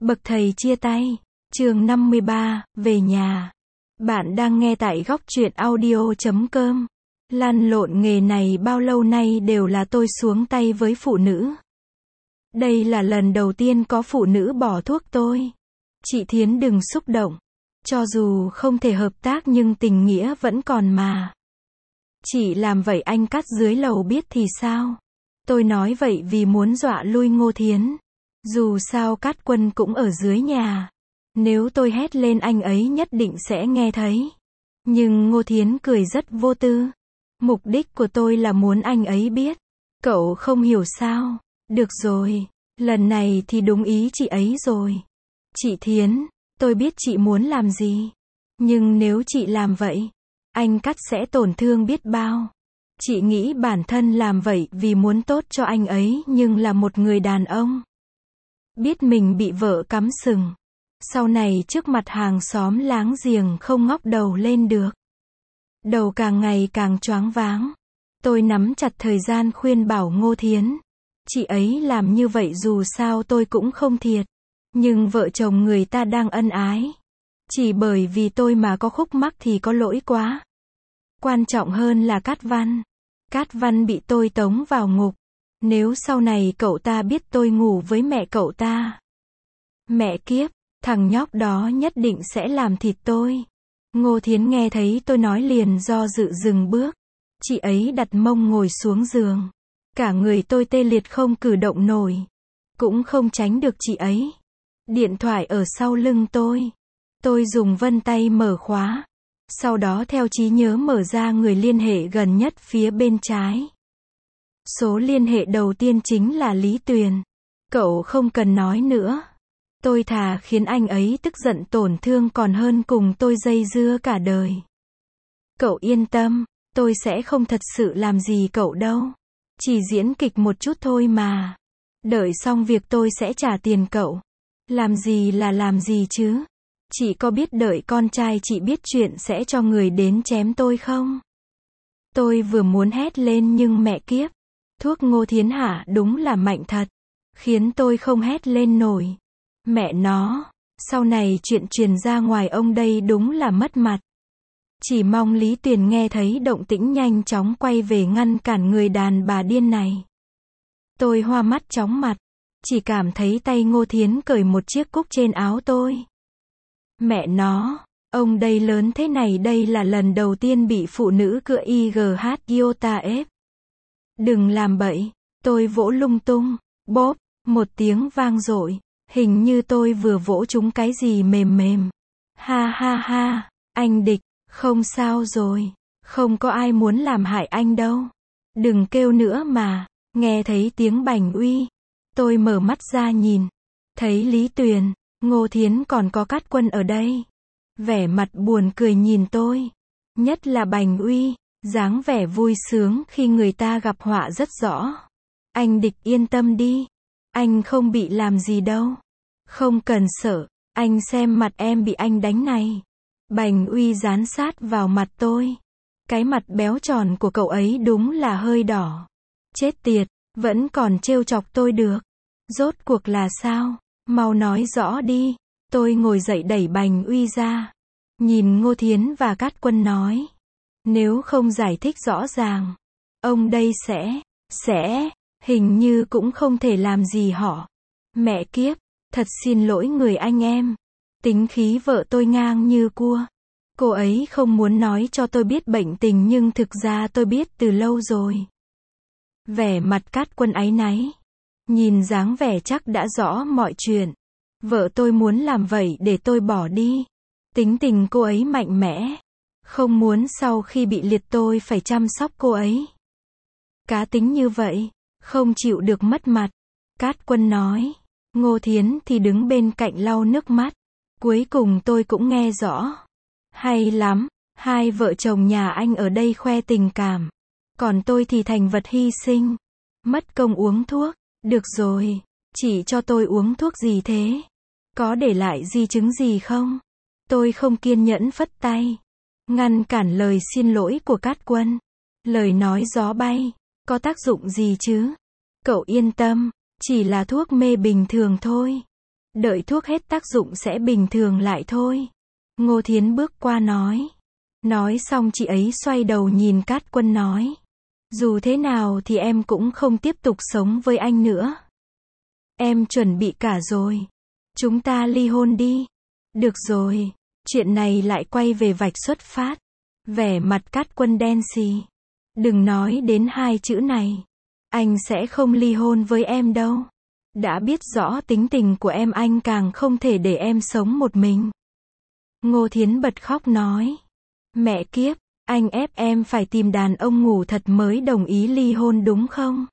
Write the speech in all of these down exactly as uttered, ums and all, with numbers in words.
Bậc thầy chia tay. Chương năm mươi ba, về nhà. Bạn đang nghe tại góc truyện audio chấm com. Lăn lộn nghề này bao lâu nay đều là tôi xuống tay với phụ nữ. Đây là lần đầu tiên có phụ nữ bỏ thuốc tôi. Chị Thiến đừng xúc động. Cho dù không thể hợp tác nhưng tình nghĩa vẫn còn mà. Chị làm vậy anh Cát dưới lầu biết thì sao? Tôi nói vậy vì muốn dọa lui Ngô Thiến. Dù sao Cát Quân cũng ở dưới nhà. Nếu tôi hét lên anh ấy nhất định sẽ nghe thấy. Nhưng Ngô Thiến cười rất vô tư. Mục đích của tôi là muốn anh ấy biết. Cậu không hiểu sao? Được rồi, lần này thì đúng ý chị ấy rồi. Chị Thiến, tôi biết chị muốn làm gì. Nhưng nếu chị làm vậy, anh Cát sẽ tổn thương biết bao. Chị nghĩ bản thân làm vậy vì muốn tốt cho anh ấy nhưng là một người đàn ông. Biết mình bị vợ cắm sừng. Sau này trước mặt hàng xóm láng giềng không ngóc đầu lên được. Đầu càng ngày càng choáng váng. Tôi nắm chặt thời gian khuyên bảo Ngô Thiến. Chị ấy làm như vậy dù sao tôi cũng không thiệt. Nhưng vợ chồng người ta đang ân ái. Chỉ bởi vì tôi mà có khúc mắc thì có lỗi quá. Quan trọng hơn là Cát Văn. Cát Văn bị tôi tống vào ngục. Nếu sau này cậu ta biết tôi ngủ với mẹ cậu ta. Mẹ kiếp, thằng nhóc đó nhất định sẽ làm thịt tôi. Ngô Thiến nghe thấy tôi nói liền do dự dừng bước. Chị ấy đặt mông ngồi xuống giường. Cả người tôi tê liệt không cử động nổi. Cũng không tránh được chị ấy. Điện thoại ở sau lưng tôi. Tôi dùng vân tay mở khóa. Sau đó theo trí nhớ mở ra người liên hệ gần nhất phía bên trái. Số liên hệ đầu tiên chính là Lý Tuyền. Cậu không cần nói nữa. Tôi thà khiến anh ấy tức giận tổn thương còn hơn cùng tôi dây dưa cả đời. Cậu yên tâm, tôi sẽ không thật sự làm gì cậu đâu. Chỉ diễn kịch một chút thôi mà. Đợi xong việc tôi sẽ trả tiền cậu. Làm gì là làm gì chứ? Chị có biết đợi con trai chị biết chuyện sẽ cho người đến chém tôi không? Tôi vừa muốn hét lên nhưng mẹ kiếp. Thuốc Ngô Thiến hả đúng là mạnh thật. Khiến tôi không hét lên nổi. Mẹ nó, sau này chuyện truyền ra ngoài ông đây đúng là mất mặt. Chỉ mong Lý Tuyền nghe thấy động tĩnh nhanh chóng quay về ngăn cản người đàn bà điên này. Tôi hoa mắt chóng mặt. Chỉ cảm thấy tay Ngô Thiến cởi một chiếc cúc trên áo tôi. Mẹ nó, ông đây lớn thế này đây là lần đầu tiên bị phụ nữ cựa i giê hát iota ép. Đừng làm bậy, tôi vỗ lung tung, bóp, một tiếng vang dội. Hình như tôi vừa vỗ trúng cái gì mềm mềm. Ha ha ha, anh Địch, không sao rồi. Không có ai muốn làm hại anh đâu. Đừng kêu nữa mà. Nghe thấy tiếng bành uy. Tôi mở mắt ra nhìn. Thấy Lý Tuyền, Ngô Thiến còn có Cát Quân ở đây. Vẻ mặt buồn cười nhìn tôi. Nhất là bành uy, dáng vẻ vui sướng khi người ta gặp họa rất rõ. Anh Địch yên tâm đi. Anh không bị làm gì đâu. Không cần sợ, anh xem mặt em bị anh đánh này. Bành uy dán sát vào mặt tôi. Cái mặt béo tròn của cậu ấy đúng là hơi đỏ. Chết tiệt, vẫn còn trêu chọc tôi được. Rốt cuộc là sao? Mau nói rõ đi. Tôi ngồi dậy đẩy bành uy ra. Nhìn Ngô Thiến và Cát Quân nói. Nếu không giải thích rõ ràng, ông đây sẽ, sẽ, hình như cũng không thể làm gì họ. Mẹ kiếp, thật xin lỗi người anh em. Tính khí vợ tôi ngang như cua. Cô ấy không muốn nói cho tôi biết bệnh tình nhưng thực ra tôi biết từ lâu rồi. Vẻ mặt Cát Quân áy náy. Nhìn dáng vẻ chắc đã rõ mọi chuyện. Vợ tôi muốn làm vậy để tôi bỏ đi. Tính tình cô ấy mạnh mẽ. Không muốn sau khi bị liệt tôi phải chăm sóc cô ấy. Cá tính như vậy, không chịu được mất mặt. Cát Quân nói. Ngô Thiến thì đứng bên cạnh lau nước mắt. Cuối cùng tôi cũng nghe rõ. Hay lắm, hai vợ chồng nhà anh ở đây khoe tình cảm. Còn tôi thì thành vật hy sinh. Mất công uống thuốc. Được rồi, chỉ cho tôi uống thuốc gì thế? Có để lại di chứng gì không? Tôi không kiên nhẫn phất tay. Ngăn cản lời xin lỗi của Cát Quân. Lời nói gió bay. Có tác dụng gì chứ? Cậu yên tâm. Chỉ là thuốc mê bình thường thôi. Đợi thuốc hết tác dụng sẽ bình thường lại thôi. Ngô Thiến bước qua nói. Nói xong chị ấy xoay đầu nhìn Cát Quân nói. Dù thế nào thì em cũng không tiếp tục sống với anh nữa. Em chuẩn bị cả rồi. Chúng ta ly hôn đi. Được rồi. Chuyện này lại quay về vạch xuất phát. Vẻ mặt Cát Quân đen xì. Đừng nói đến hai chữ này. Anh sẽ không ly hôn với em đâu. Đã biết rõ tính tình của em anh càng không thể để em sống một mình. Ngô Thiến bật khóc nói. Mẹ kiếp, anh ép em phải tìm đàn ông ngủ thật mới đồng ý ly hôn đúng không?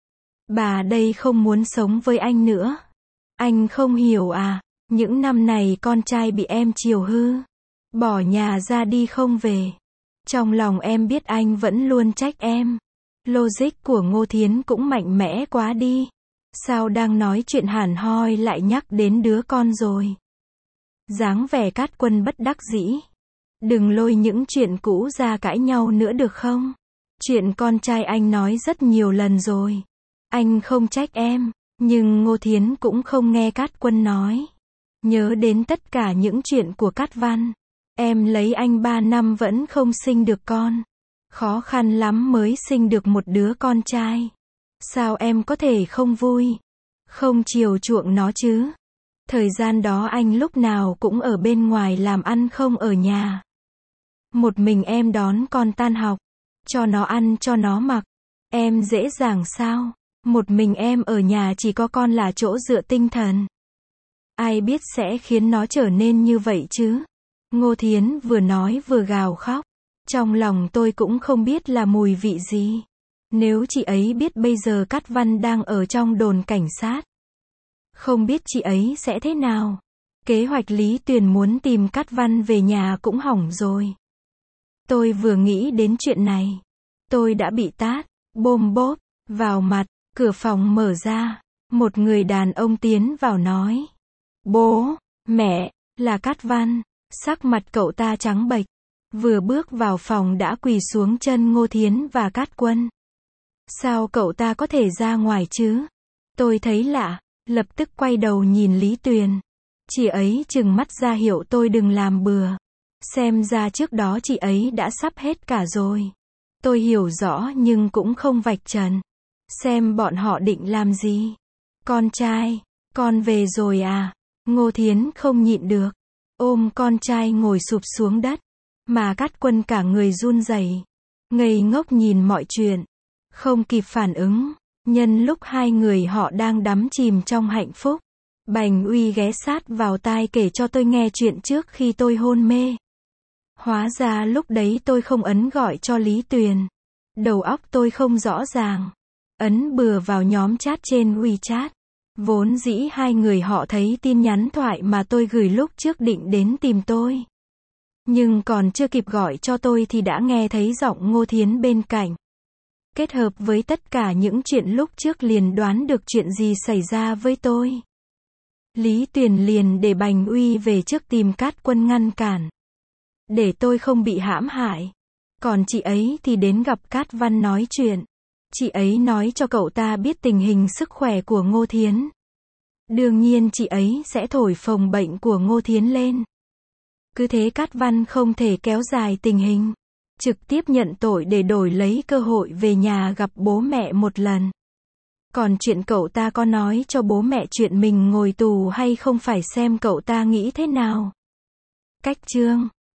Bà đây không muốn sống với anh nữa. Anh không hiểu à, những năm này con trai bị em chiều hư. Bỏ nhà ra đi không về. Trong lòng em biết anh vẫn luôn trách em. Logic của Ngô Thiến cũng mạnh mẽ quá đi. Sao đang nói chuyện hàn hoi lại nhắc đến đứa con rồi? Dáng vẻ Cát Quân bất đắc dĩ. Đừng lôi những chuyện cũ ra cãi nhau nữa được không? Chuyện con trai anh nói rất nhiều lần rồi. Anh không trách em, nhưng Ngô Thiến cũng không nghe Cát Quân nói. Nhớ đến tất cả những chuyện của Cát Văn. Em lấy anh ba năm vẫn không sinh được con. Khó khăn lắm mới sinh được một đứa con trai. Sao em có thể không vui? Không chiều chuộng nó chứ? Thời gian đó anh lúc nào cũng ở bên ngoài làm ăn không ở nhà. Một mình em đón con tan học. Cho nó ăn cho nó mặc. Em dễ dàng sao? Một mình em ở nhà chỉ có con là chỗ dựa tinh thần. Ai biết sẽ khiến nó trở nên như vậy chứ? Ngô Thiến vừa nói vừa gào khóc. Trong lòng tôi cũng không biết là mùi vị gì. Nếu chị ấy biết bây giờ Cát Văn đang ở trong đồn cảnh sát. Không biết chị ấy sẽ thế nào. Kế hoạch Lý Tuyền muốn tìm Cát Văn về nhà cũng hỏng rồi. Tôi vừa nghĩ đến chuyện này. Tôi đã bị tát, bôm bốp, vào mặt. Cửa phòng mở ra. Một người đàn ông tiến vào nói. Bố, mẹ, là Cát Văn. Sắc mặt cậu ta trắng bệch. Vừa bước vào phòng đã quỳ xuống chân Ngô Thiến và Cát Quân. Sao cậu ta có thể ra ngoài chứ? Tôi thấy lạ, lập tức quay đầu nhìn Lý Tuyền. Chị ấy trừng mắt ra hiệu tôi đừng làm bừa. Xem ra trước đó chị ấy đã sắp hết cả rồi. Tôi hiểu rõ nhưng cũng không vạch trần. Xem bọn họ định làm gì. Con trai, con về rồi à? Ngô Thiến không nhịn được. Ôm con trai ngồi sụp xuống đất. Mà Cát Quân cả người run rẩy, ngây ngốc nhìn mọi chuyện. Không kịp phản ứng. Nhân lúc hai người họ đang đắm chìm trong hạnh phúc. Bành Uy ghé sát vào tai kể cho tôi nghe chuyện trước khi tôi hôn mê. Hóa ra lúc đấy tôi không ấn gọi cho Lý Tuyền. Đầu óc tôi không rõ ràng. Ấn bừa vào nhóm chat trên WeChat. Vốn dĩ hai người họ thấy tin nhắn thoại mà tôi gửi lúc trước định đến tìm tôi. Nhưng còn chưa kịp gọi cho tôi thì đã nghe thấy giọng Ngô Thiến bên cạnh. Kết hợp với tất cả những chuyện lúc trước liền đoán được chuyện gì xảy ra với tôi. Lý Tuyền liền để Bành Uy về trước tìm Cát Quân ngăn cản. Để tôi không bị hãm hại. Còn chị ấy thì đến gặp Cát Văn nói chuyện. Chị ấy nói cho cậu ta biết tình hình sức khỏe của Ngô Thiến. Đương nhiên chị ấy sẽ thổi phồng bệnh của Ngô Thiến lên. Cứ thế Cát Văn không thể kéo dài tình hình. Trực tiếp nhận tội để đổi lấy cơ hội về nhà gặp bố mẹ một lần. Còn chuyện cậu ta có nói cho bố mẹ chuyện mình ngồi tù hay không phải xem cậu ta nghĩ thế nào. Cách chương